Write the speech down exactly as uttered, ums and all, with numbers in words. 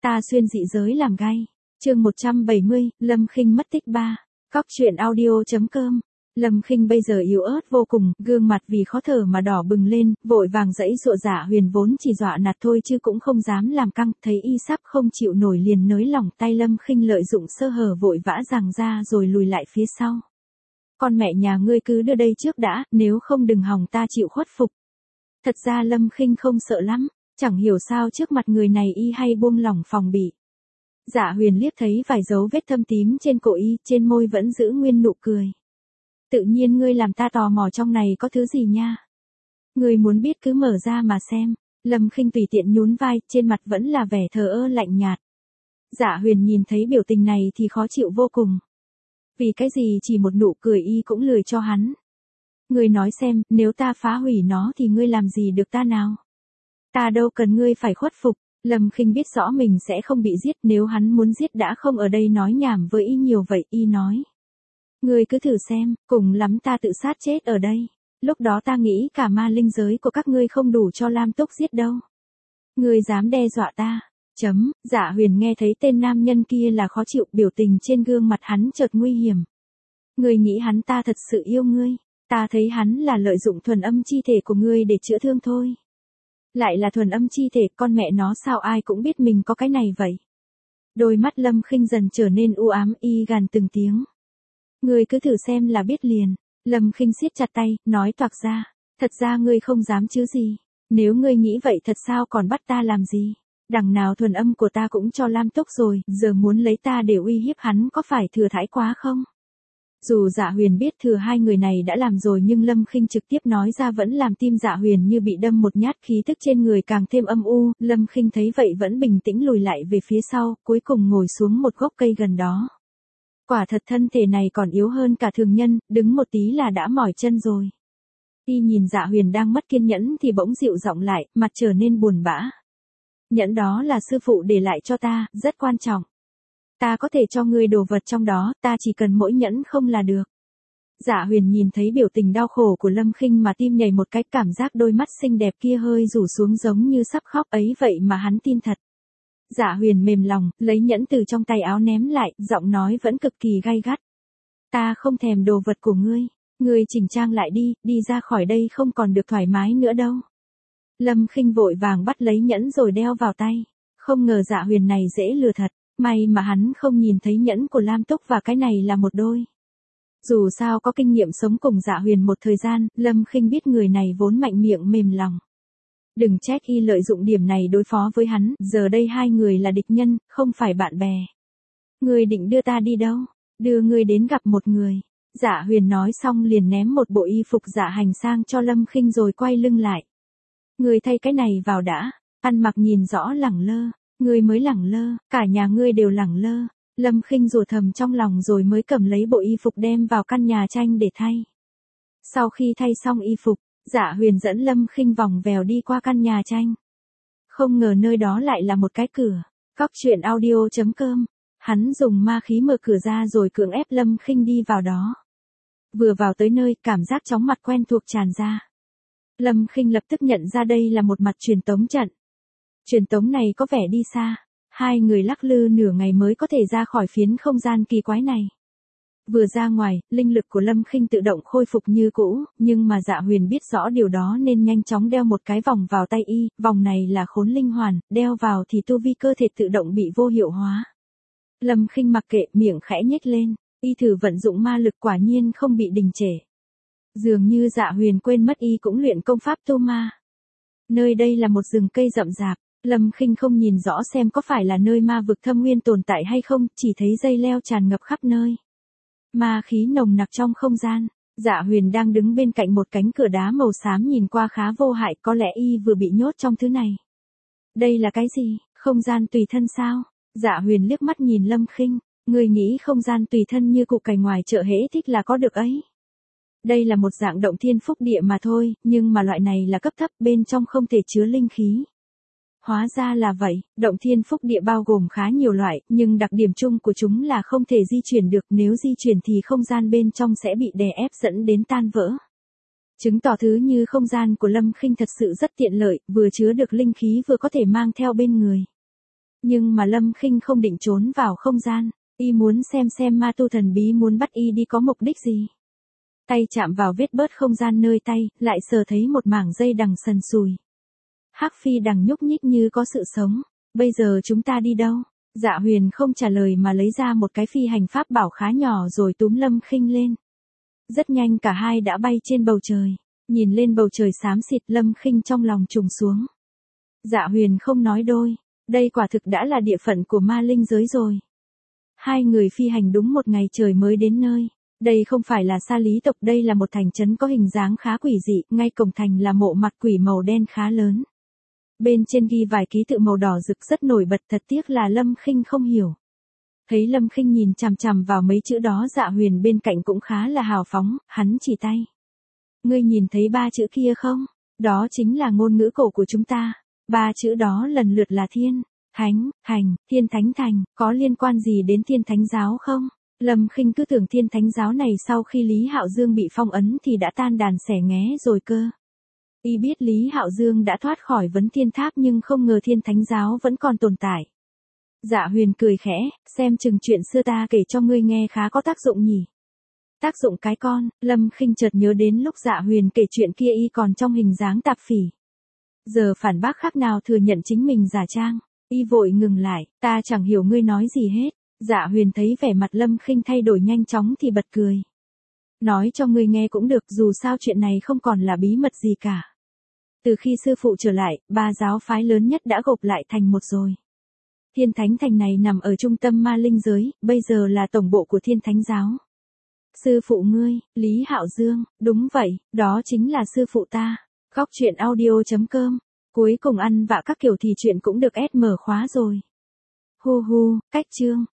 Ta xuyên dị giới làm gay. Chương một trăm bảy mươi, Lâm Khinh mất tích ba. Cóc truyện audio.com. Lâm Khinh bây giờ yếu ớt vô cùng, gương mặt vì khó thở mà đỏ bừng lên, vội vàng dãy dụa. Dạ Huyền vốn chỉ dọa nạt thôi chứ cũng không dám làm căng, thấy y sắp không chịu nổi liền nới lỏng tay. Lâm Khinh lợi dụng sơ hở vội vã giằng ra rồi lùi lại phía sau. Con mẹ nhà ngươi cứ đưa đây trước đã, nếu không đừng hòng ta chịu khuất phục. Thật ra Lâm Khinh không sợ lắm, chẳng hiểu sao trước mặt người này y hay buông lỏng phòng bị. Dạ Huyền liếc thấy vài dấu vết thâm tím trên cổ y, trên môi vẫn giữ nguyên nụ cười. Tự nhiên ngươi làm ta tò mò trong này có thứ gì nha. Ngươi muốn biết cứ mở ra mà xem. Lâm Khinh tùy tiện nhún vai, trên mặt vẫn là vẻ thờ ơ lạnh nhạt. Dạ Huyền nhìn thấy biểu tình này thì khó chịu vô cùng. Vì cái gì chỉ một nụ cười y cũng lười cho hắn. Ngươi nói xem, nếu ta phá hủy nó thì ngươi làm gì được ta nào? Ta đâu cần ngươi phải khuất phục. Lâm Khinh biết rõ mình sẽ không bị giết, nếu hắn muốn giết đã không ở đây nói nhảm với y nhiều vậy. Y nói. Ngươi cứ thử xem, cùng lắm ta tự sát chết ở đây. Lúc đó ta nghĩ cả ma linh giới của các ngươi không đủ cho Lam Túc giết đâu. Ngươi dám đe dọa ta. Chấm, Dạ Huyền nghe thấy tên nam nhân kia là khó chịu, biểu tình trên gương mặt hắn chợt nguy hiểm. Ngươi nghĩ hắn ta thật sự yêu ngươi, ta thấy hắn là lợi dụng thuần âm chi thể của ngươi để chữa thương thôi. Lại là thuần âm chi thể, con mẹ nó sao ai cũng biết mình có cái này vậy. Đôi mắt Lâm Khinh dần trở nên u ám, y gằn từng tiếng. Ngươi cứ thử xem là biết liền. Lâm Khinh siết chặt tay, nói toạc ra. Thật ra ngươi không dám chứ gì. Nếu ngươi nghĩ vậy thật sao còn bắt ta làm gì. Đằng nào thuần âm của ta cũng cho Lam Túc rồi, giờ muốn lấy ta để uy hiếp hắn có phải thừa thãi quá không? Dù Dạ Huyền biết thừa hai người này đã làm rồi nhưng Lâm Khinh trực tiếp nói ra vẫn làm tim Dạ Huyền như bị đâm một nhát, khí tức trên người càng thêm âm u. Lâm Khinh thấy vậy vẫn bình tĩnh lùi lại về phía sau, cuối cùng ngồi xuống một gốc cây gần đó. Quả thật thân thể này còn yếu hơn cả thường nhân, đứng một tí là đã mỏi chân rồi. Y nhìn Dạ Huyền đang mất kiên nhẫn thì bỗng dịu giọng lại, mặt trở nên buồn bã. Nhẫn đó là sư phụ để lại cho ta, rất quan trọng. Ta có thể cho ngươi đồ vật trong đó, ta chỉ cần mỗi nhẫn không là được. Dạ Huyền nhìn thấy biểu tình đau khổ của Lâm Khinh mà tim nhảy một cái, cảm giác đôi mắt xinh đẹp kia hơi rủ xuống giống như sắp khóc, ấy vậy mà hắn tin thật. Dạ Huyền mềm lòng, lấy nhẫn từ trong tay áo ném lại, giọng nói vẫn cực kỳ gay gắt. Ta không thèm đồ vật của ngươi, ngươi chỉnh trang lại đi, đi ra khỏi đây không còn được thoải mái nữa đâu. Lâm Khinh vội vàng bắt lấy nhẫn rồi đeo vào tay. Không ngờ Dạ Huyền này dễ lừa thật, may mà hắn không nhìn thấy nhẫn của Lam Túc và cái này là một đôi. Dù sao có kinh nghiệm sống cùng Dạ Huyền một thời gian, Lâm Khinh biết người này vốn mạnh miệng mềm lòng. Đừng trách y lợi dụng điểm này đối phó với hắn, giờ đây hai người là địch nhân, không phải bạn bè. Ngươi định đưa ta đi đâu? Đưa ngươi đến gặp một người. Dạ Huyền nói xong liền ném một bộ y phục dạ hành sang cho Lâm Khinh rồi quay lưng lại. Ngươi thay cái này vào đã, ăn mặc nhìn rõ lẳng lơ, ngươi mới lẳng lơ, cả nhà ngươi đều lẳng lơ. Lâm Khinh rủa thầm trong lòng rồi mới cầm lấy bộ y phục đem vào căn nhà tranh để thay. Sau khi thay xong y phục, Dạ Huyền dẫn Lâm Khinh vòng vèo đi qua căn nhà tranh. Không ngờ nơi đó lại là một cái cửa. Cóc truyện audio.com. Hắn dùng ma khí mở cửa ra rồi cưỡng ép Lâm Khinh đi vào đó. Vừa vào tới nơi, cảm giác chóng mặt quen thuộc tràn ra. Lâm Khinh lập tức nhận ra đây là một mặt truyền tống trận. Truyền tống này có vẻ đi xa. Hai người lắc lư nửa ngày mới có thể ra khỏi phiến không gian kỳ quái này. Vừa ra ngoài, linh lực của Lâm Khinh tự động khôi phục như cũ, nhưng mà Dạ Huyền biết rõ điều đó nên nhanh chóng đeo một cái vòng vào tay y, vòng này là khốn linh hoàn, đeo vào thì tu vi cơ thể tự động bị vô hiệu hóa. Lâm Khinh mặc kệ, miệng khẽ nhếch lên, y thử vận dụng ma lực quả nhiên không bị đình trệ. Dường như Dạ Huyền quên mất y cũng luyện công pháp tu ma. Nơi đây là một rừng cây rậm rạp, Lâm Khinh không nhìn rõ xem có phải là nơi ma vực thâm nguyên tồn tại hay không, chỉ thấy dây leo tràn ngập khắp nơi. Ma khí nồng nặc trong không gian. Dạ Huyền đang đứng bên cạnh một cánh cửa đá màu xám nhìn qua khá vô hại, có lẽ y vừa bị nhốt trong thứ này. Đây là cái gì, không gian tùy thân sao? Dạ Huyền liếc mắt nhìn Lâm Khinh, người nghĩ không gian tùy thân như cục cải ngoài chợ hễ thích là có được ấy. Đây là một dạng động thiên phúc địa mà thôi, nhưng mà loại này là cấp thấp, bên trong không thể chứa linh khí. Hóa ra là vậy, động thiên phúc địa bao gồm khá nhiều loại, nhưng đặc điểm chung của chúng là không thể di chuyển được, nếu di chuyển thì không gian bên trong sẽ bị đè ép dẫn đến tan vỡ. Chứng tỏ thứ như không gian của Lâm Khinh thật sự rất tiện lợi, vừa chứa được linh khí vừa có thể mang theo bên người. Nhưng mà Lâm Khinh không định trốn vào không gian, y muốn xem xem ma tu thần bí muốn bắt y đi có mục đích gì. Tay chạm vào vết bớt không gian nơi tay, lại sờ thấy một mảng dây đằng sần sùi. Hắc phi đằng nhúc nhích như có sự sống. Bây giờ chúng ta đi đâu? Dạ Huyền không trả lời mà lấy ra một cái phi hành pháp bảo khá nhỏ rồi túm Lâm Khinh lên. Rất nhanh cả hai đã bay trên bầu trời. Nhìn lên bầu trời xám xịt, Lâm Khinh trong lòng trùng xuống. Dạ Huyền không nói đôi. Đây quả thực đã là địa phận của ma linh giới rồi. Hai người phi hành đúng một ngày trời mới đến nơi. Đây không phải là Sa Lý tộc, đây là một thành trấn có hình dáng khá quỷ dị, ngay cổng thành là mộ mặt quỷ màu đen khá lớn. Bên trên ghi vài ký tự màu đỏ rực rất nổi bật, thật tiếc là Lâm Khinh không hiểu. Thấy Lâm Khinh nhìn chằm chằm vào mấy chữ đó, Dạ Huyền bên cạnh cũng khá là hào phóng, hắn chỉ tay. Ngươi nhìn thấy ba chữ kia không? Đó chính là ngôn ngữ cổ của chúng ta. Ba chữ đó lần lượt là thiên, thánh, thành, thiên thánh thành, có liên quan gì đến thiên thánh giáo không? Lâm Khinh cứ tưởng thiên thánh giáo này sau khi Lý Hạo Dương bị phong ấn thì đã tan đàn xẻ nghé rồi cơ. Y biết Lý Hạo Dương đã thoát khỏi vấn thiên tháp nhưng không ngờ thiên thánh giáo vẫn còn tồn tại. Dạ Huyền cười khẽ, xem chừng chuyện xưa ta kể cho ngươi nghe khá có tác dụng nhỉ. Tác dụng cái con, Lâm Khinh chợt nhớ đến lúc Dạ Huyền kể chuyện kia y còn trong hình dáng tạp phỉ. Giờ phản bác khác nào thừa nhận chính mình giả trang, y vội ngừng lại, ta chẳng hiểu ngươi nói gì hết. Dạ Huyền thấy vẻ mặt Lâm Khinh thay đổi nhanh chóng thì bật cười. Nói cho ngươi nghe cũng được, dù sao chuyện này không còn là bí mật gì cả. Từ khi sư phụ trở lại, ba giáo phái lớn nhất đã gộp lại thành một rồi. Thiên Thánh Thành này nằm ở trung tâm ma linh giới, bây giờ là tổng bộ của Thiên Thánh giáo. Sư phụ ngươi, Lý Hạo Dương, đúng vậy, đó chính là sư phụ ta. Góc truyện audio chấm com. Cuối cùng ăn vạ các kiểu thì chuyện cũng được ép mở khóa rồi. Hu hu, cách chương.